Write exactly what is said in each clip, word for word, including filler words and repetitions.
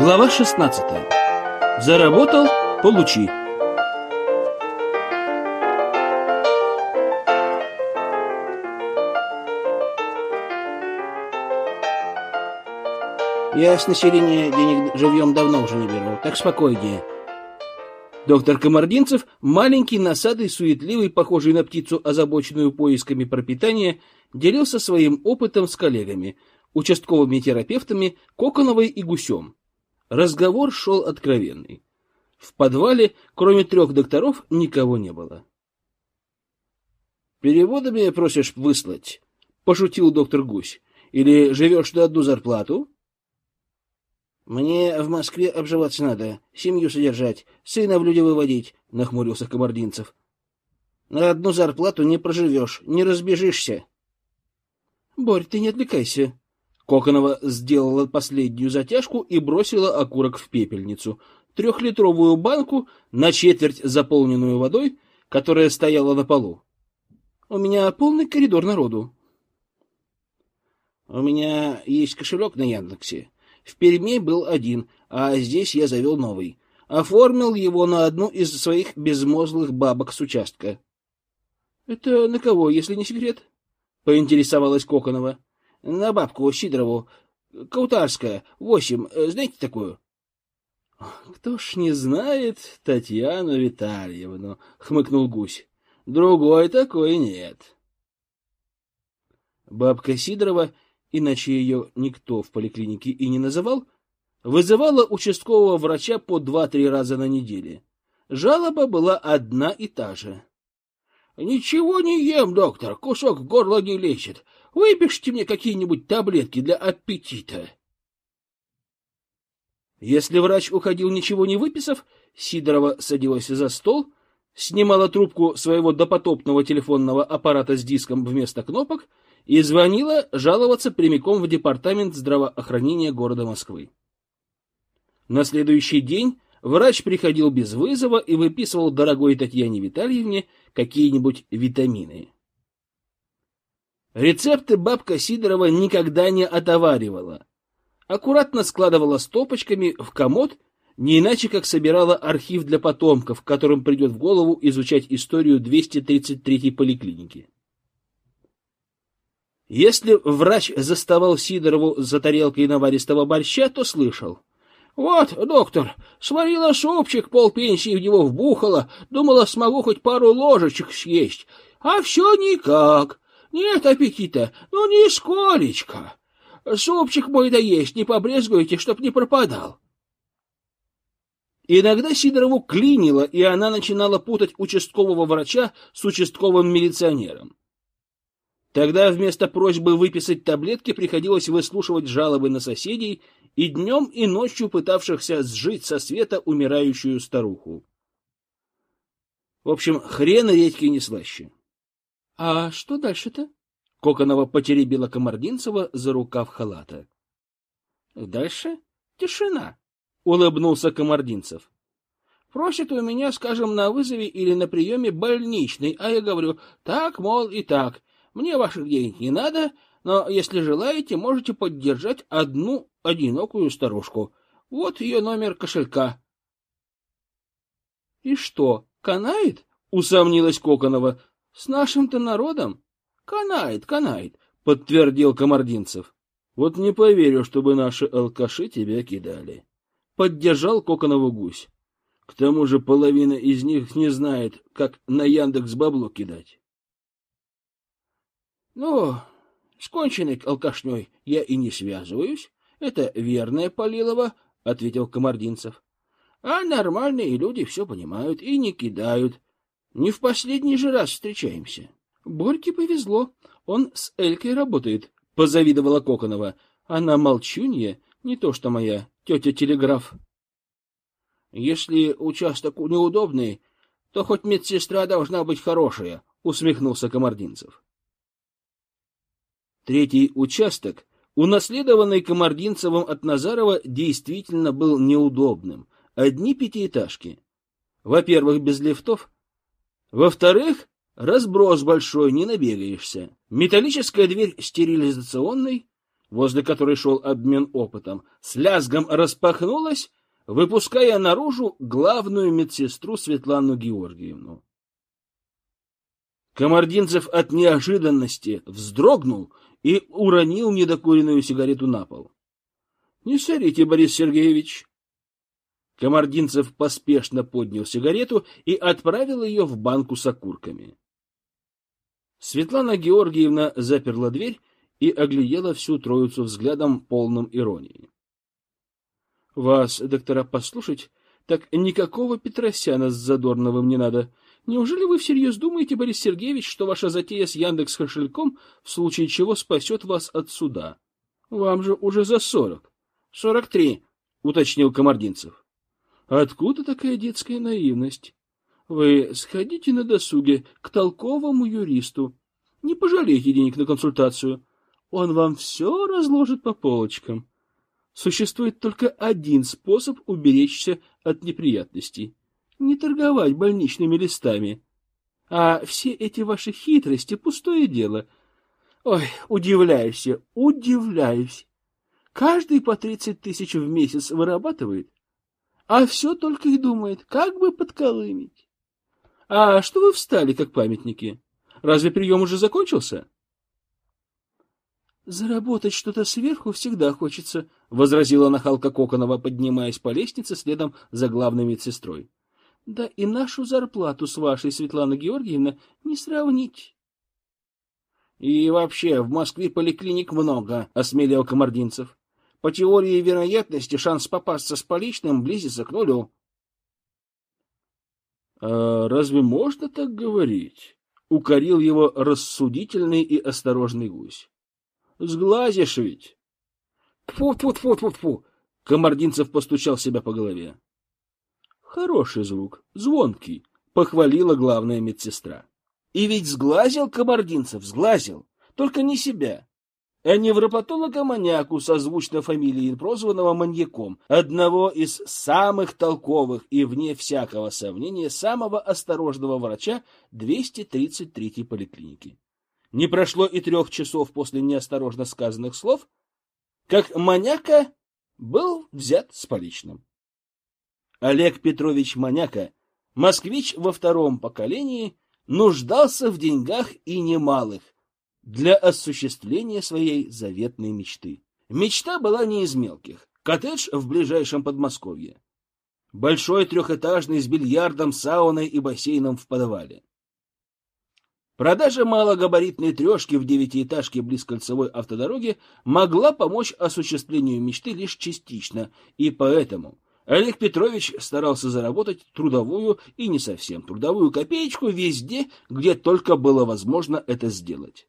Глава шестнадцатая. Заработал — получи. Я с населения денег живьем давно уже не беру, так спокойнее. Доктор Комардинцев, маленький, носатый, суетливый, похожий на птицу, озабоченную поисками пропитания, делился своим опытом с коллегами, участковыми терапевтами Коконовой и Гусем. Разговор шел откровенный. В подвале, кроме трех докторов, никого не было. «Переводами просишь выслать?» — пошутил доктор Гусь. «Или живешь на одну зарплату?» «Мне в Москве обживаться надо, семью содержать, сына в люди выводить», — нахмурился Комардинцев. «На одну зарплату не проживешь, не разбежишься». «Борь, ты не отвлекайся». Коконова сделала последнюю затяжку и бросила окурок в пепельницу, трехлитровую банку, на четверть заполненную водой, которая стояла на полу. «У меня полный коридор народу». «У меня есть кошелек на Яндексе. В Перми был один, а здесь я завел новый. Оформил его на одну из своих безмозглых бабок с участка». «Это на кого, если не секрет?» — поинтересовалась Коконова. «На бабку Сидорову. Каутарская, восемь. Знаете такую?» «Кто ж не знает Татьяну Витальевну?» — хмыкнул Гусь. «Другой такой нет». Бабка Сидорова, иначе ее никто в поликлинике и не называл, вызывала участкового врача по два-три раза на неделе. Жалоба была одна и та же. «Ничего не ем, доктор, кусок в горло не лезет. Выпишите мне какие-нибудь таблетки для аппетита». Если врач уходил, ничего не выписав, Сидорова садилась за стол, снимала трубку своего допотопного телефонного аппарата с диском вместо кнопок и звонила жаловаться прямиком в департамент здравоохранения города Москвы. На следующий день врач приходил без вызова и выписывал дорогой Татьяне Витальевне какие-нибудь витамины. Рецепты бабка Сидорова никогда не отоваривала. Аккуратно складывала стопочками в комод, не иначе как собирала архив для потомков, которым придет в голову изучать историю двести тридцать третьей поликлиники. Если врач заставал Сидорову за тарелкой наваристого борща, то слышал: «Вот, доктор, сварила супчик, полпенсии в него вбухала, думала, смогу хоть пару ложечек съесть, а все никак. Нет аппетита, ну нисколечко. Супчик мой доесть не побрезгуете, чтоб не пропадал». Иногда Сидорову клинило, и она начинала путать участкового врача с участковым милиционером. Тогда вместо просьбы выписать таблетки приходилось выслушивать жалобы на соседей и днем, и ночью пытавшихся сжить со света умирающую старуху. В общем, хрен редьки не слаще. — А что дальше-то? — Коконова потеребила Комардинцева за рукав халата. — Дальше тишина, — улыбнулся Комардинцев. — Просит у меня, скажем, на вызове или на приеме больничный, а я говорю: так, мол, и так. Мне ваших денег не надо, но, если желаете, можете поддержать одну одинокую старушку. Вот ее номер кошелька. — И что, канает? — усомнилась Коконова. — С нашим-то народом? — Канает, канает, — подтвердил Комардинцев. — Вот не поверю, чтобы наши алкаши тебя кидали. Поддержал Коконову Гусь. К тому же половина из них не знает, как на Яндекс бабло кидать. — Ну, с конченной алкашней я и не связываюсь. Это верная Полилова, — ответил Комардинцев. — А нормальные люди все понимают и не кидают. Не в последний же раз встречаемся. — Борьке повезло, он с Элькой работает, — позавидовала Коконова. Она молчунья, не то что моя тетя Телеграф. — Если участок неудобный, то хоть медсестра должна быть хорошая, — усмехнулся Комардинцев. Третий участок, унаследованный Комардинцевым от Назарова, действительно был неудобным. Одни пятиэтажки. Во-первых, без лифтов. Во-вторых, разброс большой, не набегаешься. Металлическая дверь стерилизационной, возле которой шел обмен опытом, с лязгом распахнулась, выпуская наружу главную медсестру Светлану Георгиевну. Камардинцев от неожиданности вздрогнул и уронил недокуренную сигарету на пол. — Не сорите, Борис Сергеевич. Камардинцев поспешно поднял сигарету и отправил ее в банку с окурками. Светлана Георгиевна заперла дверь и оглядела всю троицу взглядом, полным иронии. — Вас, доктора, послушать, так никакого Петросяна с Задорновым не надо. Неужели вы всерьез думаете, Борис Сергеевич, что ваша затея с Яндекс.Кошельком в случае чего спасет вас от суда? Вам же уже за сорок. — Сорок три, — уточнил Камардинцев. — Откуда такая детская наивность? Вы сходите на досуге к толковому юристу. Не пожалейте денег на консультацию. Он вам все разложит по полочкам. Существует только один способ уберечься от неприятностей — не торговать больничными листами. А все эти ваши хитрости — пустое дело. Ой, удивляюсь я, удивляюсь. Каждый по тридцать тысяч в месяц вырабатывает, а все только и думает, как бы подколымить. А что вы встали, как памятники? Разве прием уже закончился? Заработать что-то сверху всегда хочется, — возразила нахалка Коконова, поднимаясь по лестнице следом за главной медсестрой. Да и нашу зарплату с вашей, Светлана Георгиевна, не сравнить. — И вообще, в Москве поликлиник много, — осмелел Камардинцев. По теории вероятности шанс попасться с поличным близится к нулю. — А разве можно так говорить? — укорил его рассудительный и осторожный гусь. — Сглазишь ведь. Тьфу-тьфу-тьфу-тьфу-тьфу! Камардинцев постучал себя по голове. — Хороший звук, звонкий, — похвалила главная медсестра. И ведь сглазил Камардинцев, сглазил, только не себя, а невропатолога-маньяку, созвучно фамилии прозванного маньяком, одного из самых толковых и, вне всякого сомнения, самого осторожного врача двести тридцать третьей поликлиники. Не прошло и трех часов после неосторожно сказанных слов, как маньяка был взят с поличным. Олег Петрович Маняка, москвич во втором поколении, нуждался в деньгах и немалых для осуществления своей заветной мечты. Мечта была не из мелких. Коттедж в ближайшем Подмосковье. Большой трехэтажный с бильярдом, сауной и бассейном в подвале. Продажа малогабаритной трешки в девятиэтажке близ кольцевой автодороги могла помочь осуществлению мечты лишь частично, и поэтому Олег Петрович старался заработать трудовую и не совсем трудовую копеечку везде, где только было возможно это сделать.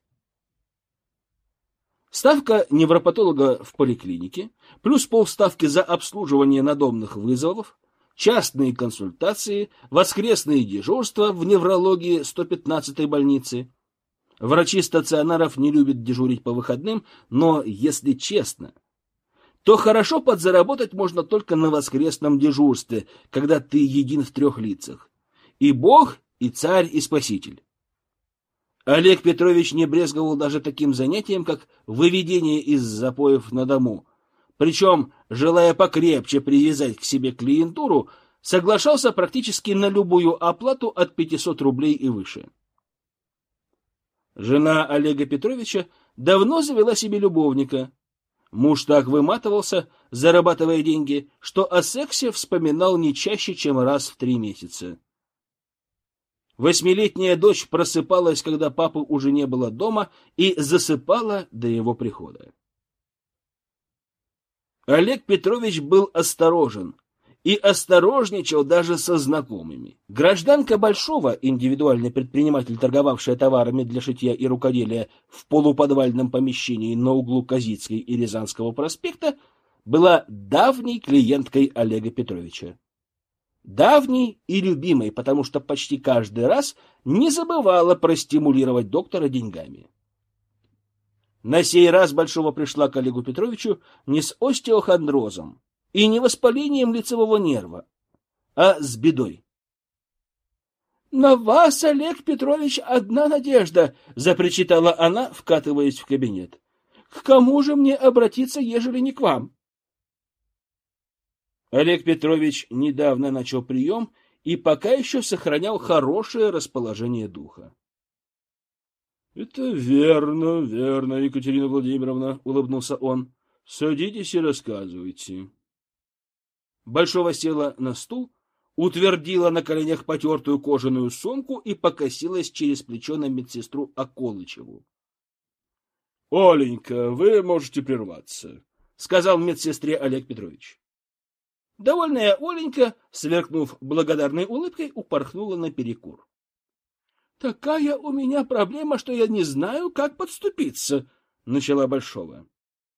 Ставка невропатолога в поликлинике, плюс полставки за обслуживание надомных вызовов, частные консультации, воскресные дежурства в неврологии сто пятнадцатой больницы. Врачи стационаров не любят дежурить по выходным, но, если честно, то хорошо подзаработать можно только на воскресном дежурстве, когда ты един в трех лицах. И Бог, и царь, и спаситель. Олег Петрович не брезговал даже таким занятием, как выведение из запоев на дому. Причем, желая покрепче привязать к себе клиентуру, соглашался практически на любую оплату от пятисот рублей и выше. Жена Олега Петровича давно завела себе любовника. Муж так выматывался, зарабатывая деньги, что о сексе вспоминал не чаще, чем раз в три месяца. Восьмилетняя дочь просыпалась, когда папы уже не было дома, и засыпала до его прихода. Олег Петрович был осторожен и осторожничал даже со знакомыми. Гражданка Большого, индивидуальный предприниматель, торговавшая товарами для шитья и рукоделия в полуподвальном помещении на углу Козицкой и Рязанского проспекта, была давней клиенткой Олега Петровича. Давней и любимой, потому что почти каждый раз не забывала простимулировать доктора деньгами. На сей раз Большого пришла к Олегу Петровичу не с остеохондрозом и не воспалением лицевого нерва, а с бедой. — На вас, Олег Петрович, одна надежда! — запричитала она, вкатываясь в кабинет. — К кому же мне обратиться, ежели не к вам? Олег Петрович недавно начал прием и пока еще сохранял хорошее расположение духа. — Это верно, верно, Екатерина Владимировна, — улыбнулся он. — Садитесь и рассказывайте. Большого села на стул, утвердила на коленях потертую кожаную сумку и покосилась через плечо на медсестру Околычеву. — Оленька, вы можете прерваться, — сказал медсестре Олег Петрович. Довольная Оленька, сверкнув благодарной улыбкой, упорхнула наперекур. — Такая у меня проблема, что я не знаю, как подступиться, — начала Большова.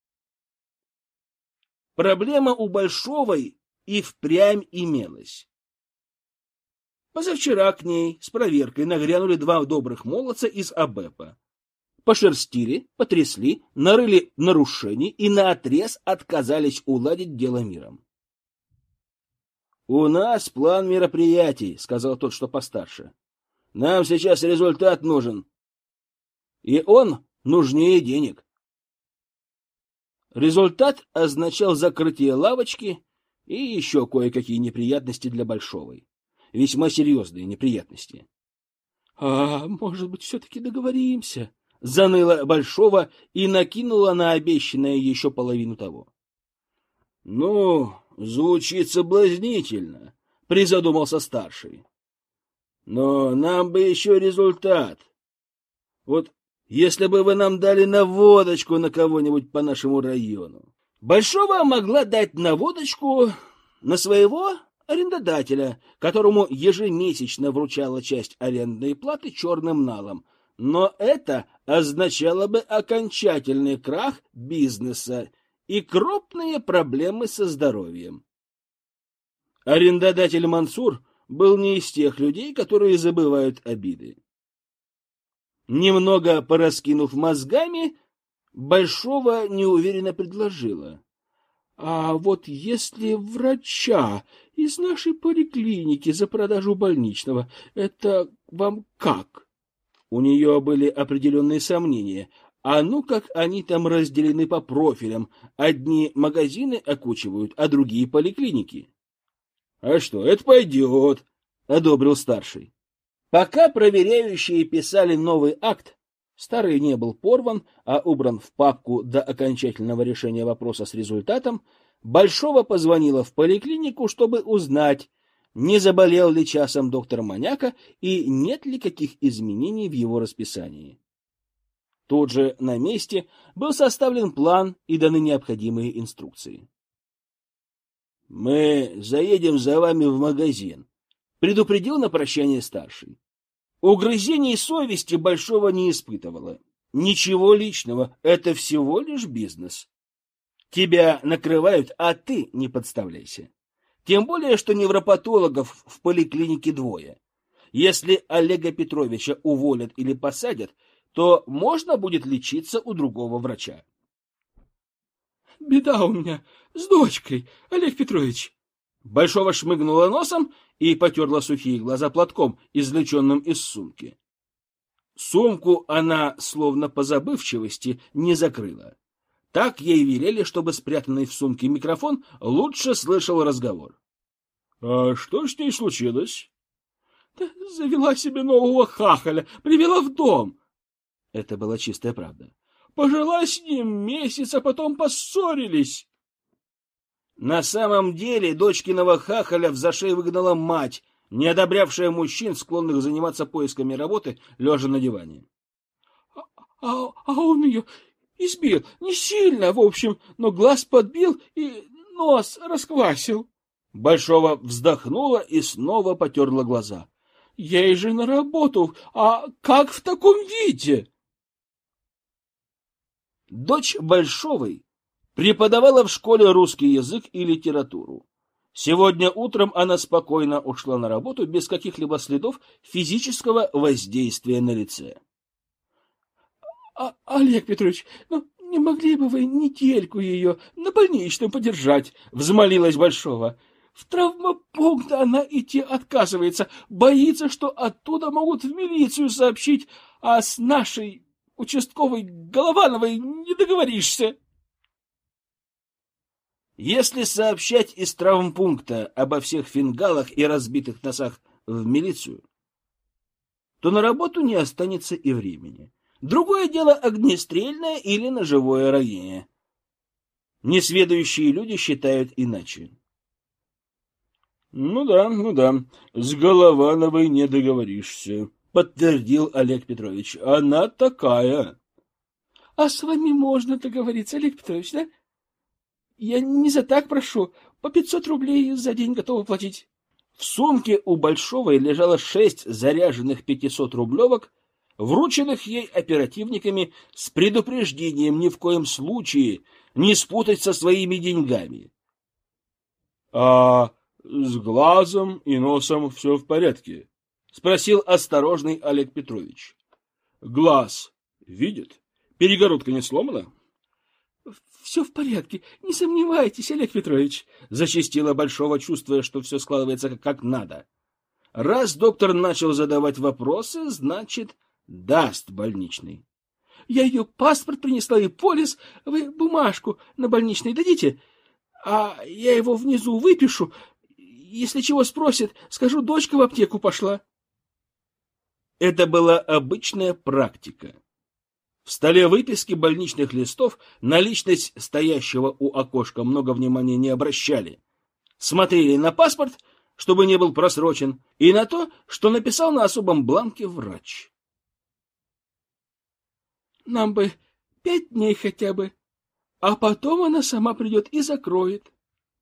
Проблема у Большовой и впрямь имелась. Позавчера к ней с проверкой нагрянули два добрых молодца из АБЭПа. Пошерстили, потрясли, нарыли нарушений и наотрез отказались уладить дело миром. — У нас план мероприятий, — сказал тот, что постарше. — Нам сейчас результат нужен. И он нужнее денег. Результат означал закрытие лавочки и еще кое-какие неприятности для Большовой. Весьма серьезные неприятности. — А может быть, все-таки договоримся? — заныла Большова и накинула на обещанное еще половину того. — Ну, звучит соблазнительно, — призадумался старший. — Но нам бы еще результат. Вот если бы вы нам дали наводочку на кого-нибудь по нашему району. Большова могла дать наводочку на своего арендодателя, которому ежемесячно вручала часть арендной платы черным налом, но это означало бы окончательный крах бизнеса и крупные проблемы со здоровьем. Арендодатель Мансур был не из тех людей, которые забывают обиды. Немного пораскинув мозгами, Большова неуверенно предложила. — А вот если врача из нашей поликлиники за продажу больничного, это вам как? У нее были определенные сомнения. А ну как они там разделены по профилям. Одни магазины окучивают, а другие поликлиники. — А что, это пойдет, — одобрил старший. Пока проверяющие писали новый акт, старый не был порван, а убран в папку до окончательного решения вопроса с результатом, Большова позвонила в поликлинику, чтобы узнать, не заболел ли часом доктор Маняка и нет ли каких изменений в его расписании. Тут же на месте был составлен план и даны необходимые инструкции. — Мы заедем за вами в магазин, — предупредил на прощание старший. Угрызений совести Большова не испытывала. Ничего личного, это всего лишь бизнес. Тебя накрывают, а ты не подставляйся. Тем более, что невропатологов в поликлинике двое. Если Олега Петровича уволят или посадят, то можно будет лечиться у другого врача. — Беда у меня с дочкой, Олег Петрович. Большова шмыгнула носом и потерла сухие глаза платком, извлеченным из сумки. Сумку она, словно по забывчивости, не закрыла. Так ей велели, чтобы спрятанный в сумке микрофон лучше слышал разговор. — А что с ней случилось? — Да завела себе нового хахаля, привела в дом. Это была чистая правда. Пожила с ним месяц, а потом поссорились. На самом деле дочкиного хахаля в зашей выгнала мать, не одобрявшая мужчин, склонных заниматься поисками работы, лежа на диване. А, а, а он ее избил, не сильно, в общем, но глаз подбил и нос расквасил. Большова вздохнула и снова потерла глаза. Ей же на работу, а как в таком виде? Дочь Большовой преподавала в школе русский язык и литературу. Сегодня утром она спокойно ушла на работу без каких-либо следов физического воздействия на лице. А, — Олег Петрович, ну не могли бы вы недельку ее на больничном подержать? — взмолилась Большова. — В травмопункт она идти отказывается, боится, что оттуда могут в милицию сообщить, а с нашей участковый Головановой не договоришься. Если сообщать из травмпункта обо всех фингалах и разбитых носах в милицию, то на работу не останется и времени. Другое дело огнестрельное или ножевое ранение. Несведущие люди считают иначе. — Ну да, ну да, с Головановой не договоришься, — подтвердил Олег Петрович. — Она такая. — А с вами можно договориться, Олег Петрович, да? Я не за так прошу, по пятьсот рублей за день готова платить. В сумке у Большовой лежало шесть заряженных пятисотрублевок, врученных ей оперативниками с предупреждением ни в коем случае не спутать со своими деньгами. — А с глазом и носом все в порядке? — спросил осторожный Олег Петрович. — Глаз видит? Перегородка не сломана? — Все в порядке, не сомневайтесь, Олег Петрович, — зачастила Большого, чувствуя, что все складывается как, как надо. Раз доктор начал задавать вопросы, значит, даст больничный. — Я ее паспорт принесла и полис, вы бумажку на больничный дадите, а я его внизу выпишу. Если чего спросят, скажу, дочка в аптеку пошла. Это была обычная практика. В столе выписки больничных листов на личность стоящего у окошка много внимания не обращали. Смотрели на паспорт, чтобы не был просрочен, и на то, что написал на особом бланке врач. Нам бы пять дней хотя бы, а потом она сама придет и закроет.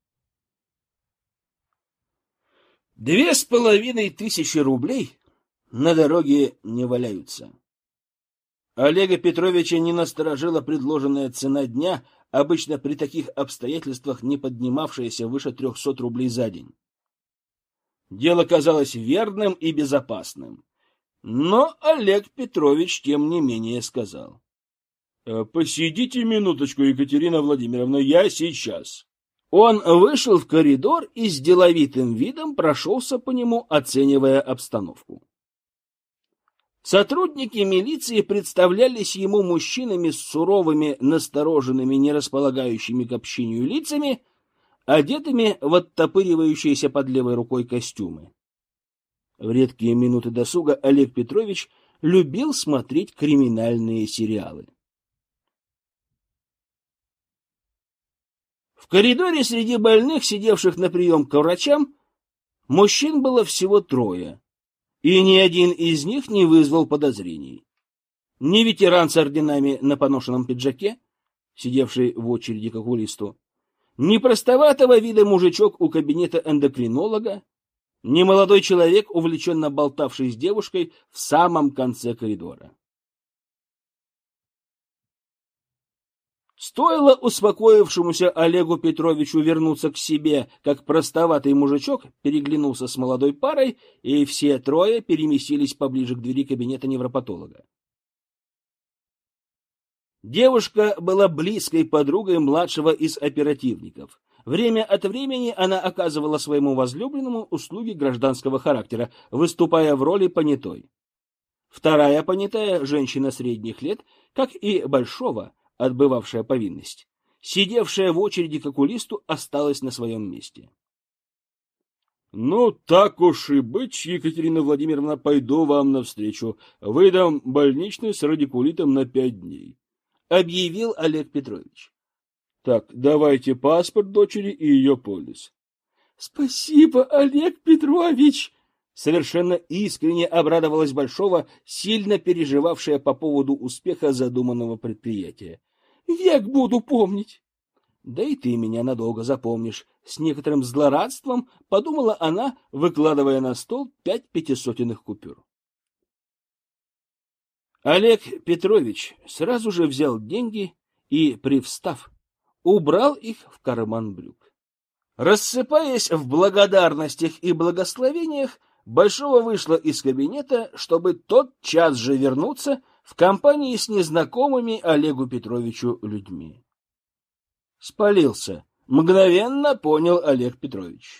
Две с половиной тысячи рублей на дороге не валяются. Олега Петровича не насторожила предложенная цена дня, обычно при таких обстоятельствах не поднимавшаяся выше трехсот рублей за день. Дело казалось верным и безопасным. Но Олег Петрович, тем не менее, сказал. — Посидите минуточку, Екатерина Владимировна, я сейчас. Он вышел в коридор и с деловитым видом прошелся по нему, оценивая обстановку. Сотрудники милиции представлялись ему мужчинами с суровыми, настороженными, не располагающими к общению лицами, одетыми в оттопыривающиеся под левой рукой костюмы. В редкие минуты досуга Олег Петрович любил смотреть криминальные сериалы. В коридоре среди больных, сидевших на прием к врачам, мужчин было всего трое, и ни один из них не вызвал подозрений. Ни ветеран с орденами на поношенном пиджаке, сидевший в очереди к окулисту, ни простоватого вида мужичок у кабинета эндокринолога, ни молодой человек, увлеченно болтавший с девушкой в самом конце коридора. Стоило успокоившемуся Олегу Петровичу вернуться к себе, как простоватый мужичок переглянулся с молодой парой, и все трое переместились поближе к двери кабинета невропатолога. Девушка была близкой подругой младшего из оперативников. Время от времени она оказывала своему возлюбленному услуги гражданского характера, выступая в роли понятой. Вторая понятая, женщина средних лет, как и Большого, отбывавшая повинность, сидевшая в очереди к окулисту, осталась на своем месте. — Ну, так уж и быть, Екатерина Владимировна, пойду вам навстречу. Выдам больничный с радикулитом на пять дней, — объявил Олег Петрович. — Так, давайте паспорт дочери и ее полис. — Спасибо, Олег Петрович! Совершенно искренне обрадовалась Большого, сильно переживавшая по поводу успеха задуманного предприятия. Век буду помнить. Да и ты меня надолго запомнишь. С некоторым злорадством подумала она, выкладывая на стол пять пятисотенных купюр. Олег Петрович сразу же взял деньги и, привстав, убрал их в карман брюк. Рассыпаясь в благодарностях и благословениях, Большого вышла из кабинета, чтобы тотчас же вернуться в компании с незнакомыми Олегу Петровичу людьми. Спалился, мгновенно понял Олег Петрович.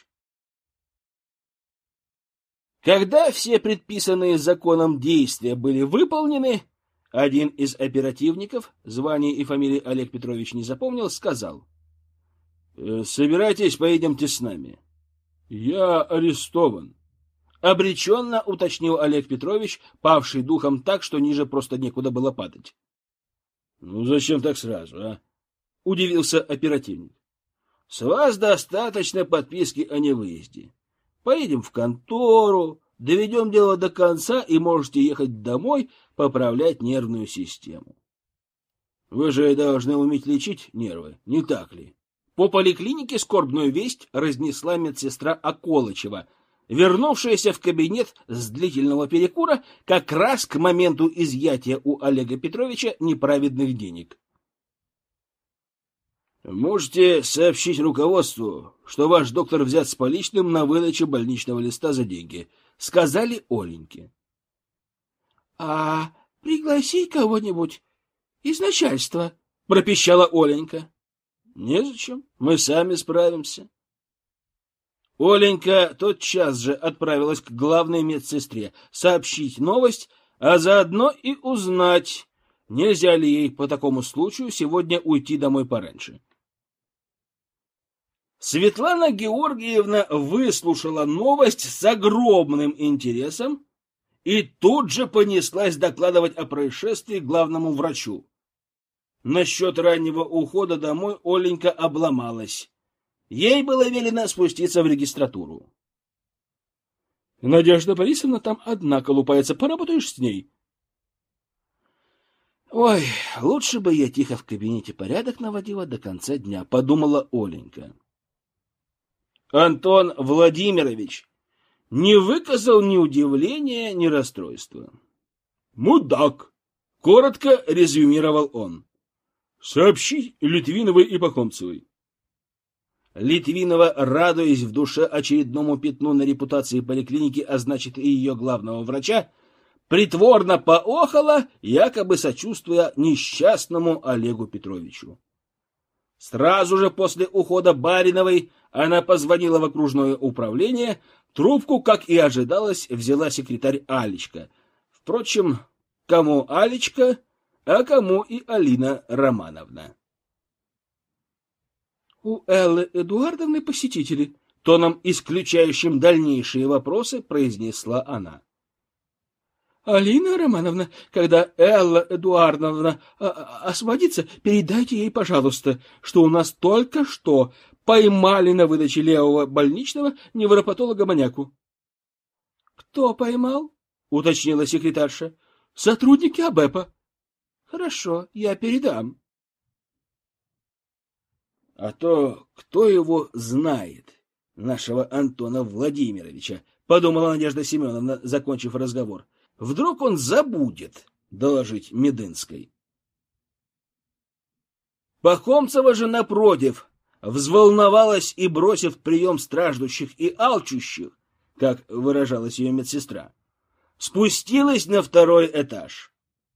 Когда все предписанные законом действия были выполнены, Один из оперативников, звание и фамилии Олег Петрович не запомнил, сказал: «Э, собирайтесь, поедемте с нами». «Я арестован», — обреченно уточнил Олег Петрович, павший духом так, что ниже просто некуда было падать. «Ну зачем так сразу, а?» — удивился оперативник. «С вас достаточно подписки о невыезде. Поедем в контору, доведем дело до конца и можете ехать домой поправлять нервную систему. Вы же должны уметь лечить нервы, не так ли?» По поликлинике скорбную весть разнесла медсестра Околычева, вернувшаяся в кабинет с длительного перекура как раз к моменту изъятия у Олега Петровича неправедных денег. «Можете сообщить руководству, что ваш доктор взят с поличным на выдаче больничного листа за деньги», — сказали Оленьке. — А пригласить кого-нибудь из начальства? — пропищала Оленька. — Незачем, мы сами справимся. Оленька тотчас же отправилась к главной медсестре сообщить новость, а заодно и узнать, нельзя ли ей по такому случаю сегодня уйти домой пораньше. Светлана Георгиевна выслушала новость с огромным интересом и тут же понеслась докладывать о происшествии главному врачу. Насчет раннего ухода домой Оленька обломалась. Ей было велено спуститься в регистратуру. — Надежда Борисовна там одна колупается, поработаешь с ней? — Ой, лучше бы я тихо в кабинете порядок наводила до конца дня, — подумала Оленька. Антон Владимирович не выказал ни удивления, ни расстройства. «Мудак!» — коротко резюмировал он. «Сообщи Литвиновой и Пахомцевой». Литвинова, радуясь в душе очередному пятну на репутации поликлиники, а значит и ее главного врача, притворно поохала, якобы сочувствуя несчастному Олегу Петровичу. Сразу же после ухода Бариновой она позвонила в окружное управление, трубку, как и ожидалось, взяла секретарь Алечка. Впрочем, кому Алечка, а кому и Алина Романовна. У Эллы Эдуардовны посетители, тоном исключающим дальнейшие вопросы, произнесла она. Алина Романовна, когда Элла Эдуардовна освободится, передайте ей, пожалуйста, что у нас только что поймали на выдаче левого больничного невропатолога-маньяку. — Кто поймал? — уточнила секретарша. — Сотрудники АБЭПа. — Хорошо, я передам. — А то кто его знает, нашего Антона Владимировича, — подумала Надежда Семеновна, закончив разговор. — Вдруг он забудет доложить Медынской. Пахомцева же, напротив, взволновалась и, бросив прием страждущих и алчущих, как выражалась ее медсестра, спустилась на второй этаж.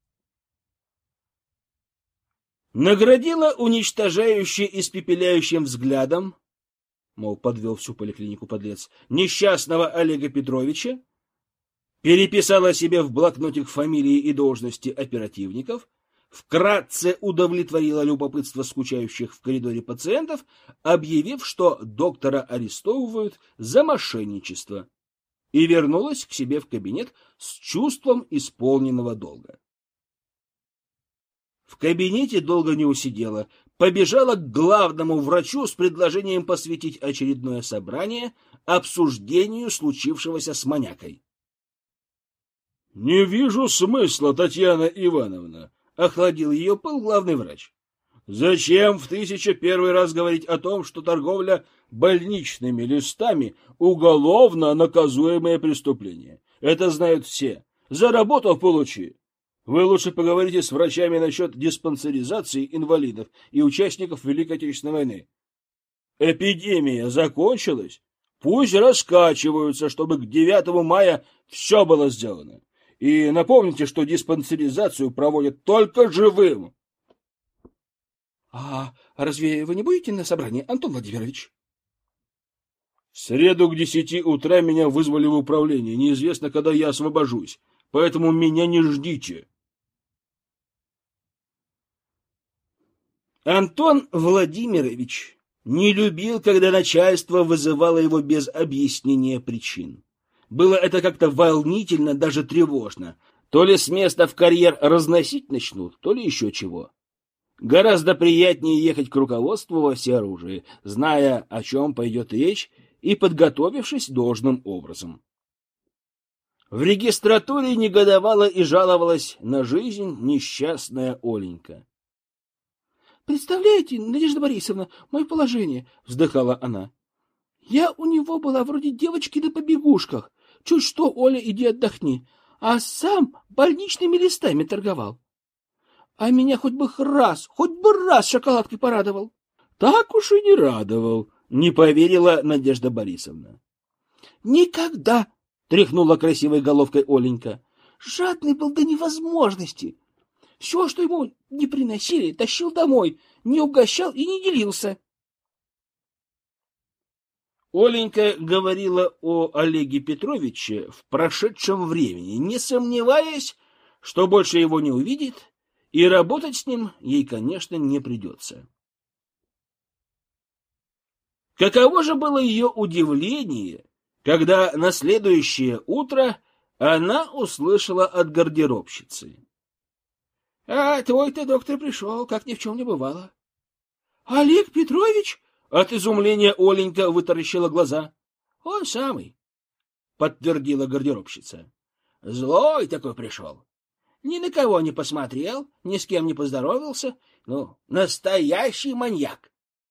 Наградила уничтожающе испепеляющим взглядом, мол, подвел всю поликлинику подлец, несчастного Олега Петровича, переписала себе в блокнотик фамилии и должности оперативников, вкратце удовлетворила любопытство скучающих в коридоре пациентов, объявив, что доктора арестовывают за мошенничество, и вернулась к себе в кабинет с чувством исполненного долга. В кабинете долго не усидела, побежала к главному врачу с предложением посвятить очередное собрание обсуждению случившегося с маньякой. — Не вижу смысла, Татьяна Ивановна, — охладил ее пыл главный врач. — Зачем в тысяча первый раз говорить о том, что торговля больничными листами — уголовно наказуемое преступление? Это знают все. Заработал — получи. Вы лучше поговорите с врачами насчет диспансеризации инвалидов и участников Великой Отечественной войны. Эпидемия закончилась? Пусть раскачиваются, чтобы к девятому мая все было сделано. И напомните, что диспансеризацию проводят только живым. — А разве вы не будете на собрании, Антон Владимирович? — В среду к десяти утра меня вызвали в управление. Неизвестно, когда я освобожусь, поэтому меня не ждите. Антон Владимирович не любил, когда начальство вызывало его без объяснения причин. Было это как-то волнительно, даже тревожно. То ли с места в карьер разносить начнут, то ли еще чего. Гораздо приятнее ехать к руководству во всеоружии, зная, о чем пойдет речь, и подготовившись должным образом. В регистратуре негодовала и жаловалась на жизнь несчастная Оленька. «Представляете, Надежда Борисовна, мое положение», — вздыхала она. «Я у него была вроде девочки на побегушках. Чуть что, Оля, иди отдохни. А сам больничными листами торговал. А меня хоть бы раз, хоть бы раз шоколадкой порадовал». «Так уж и не радовал», — не поверила Надежда Борисовна. «Никогда», — тряхнула красивой головкой Оленька. «Жадный был до невозможности. Все, что ему не приносили, тащил домой, не угощал и не делился». Оленька говорила о Олеге Петровиче в прошедшем времени, не сомневаясь, что больше его не увидит, и работать с ним ей, конечно, не придется. Каково же было ее удивление, когда на следующее утро она услышала от гардеробщицы: — А твой-то доктор пришел, как ни в чем не бывало. — Олег Петрович? — от изумления Оленька вытаращила глаза. — Он самый, — подтвердила гардеробщица. — Злой такой пришел. Ни на кого не посмотрел, ни с кем не поздоровался. Ну, настоящий маньяк.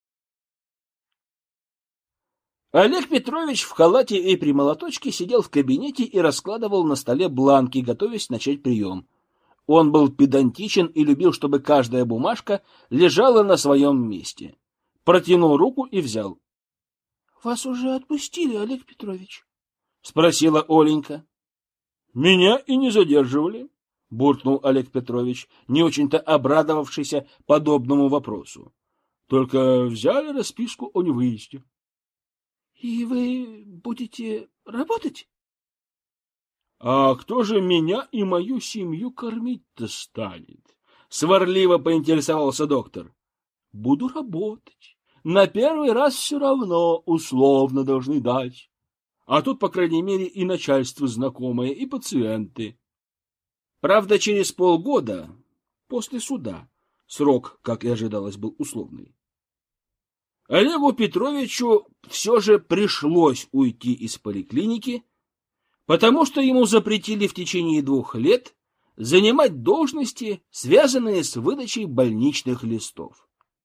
Олег Петрович в халате и при молоточке сидел в кабинете и раскладывал на столе бланки, готовясь начать прием. Он был педантичен и любил, чтобы каждая бумажка лежала на своем месте. Протянул руку и взял. — Вас уже отпустили, Олег Петрович? — спросила Оленька. — Меня и не задерживали, — буркнул Олег Петрович, не очень-то обрадовавшийся подобному вопросу. — Только взяли расписку о невыезде. — И вы будете работать? — А кто же меня и мою семью кормить-то станет? — сварливо поинтересовался доктор. — Буду работать. На первый раз все равно условно должны дать. А тут, по крайней мере, и начальство знакомое, и пациенты. Правда, через полгода, после суда, срок, как и ожидалось, был условный, Олегу Петровичу все же пришлось уйти из поликлиники, потому что ему запретили в течение двух лет занимать должности, связанные с выдачей больничных листов.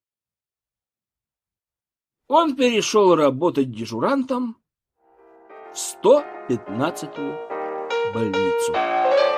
Он перешел работать дежурантом в сто пятнадцатую больницу.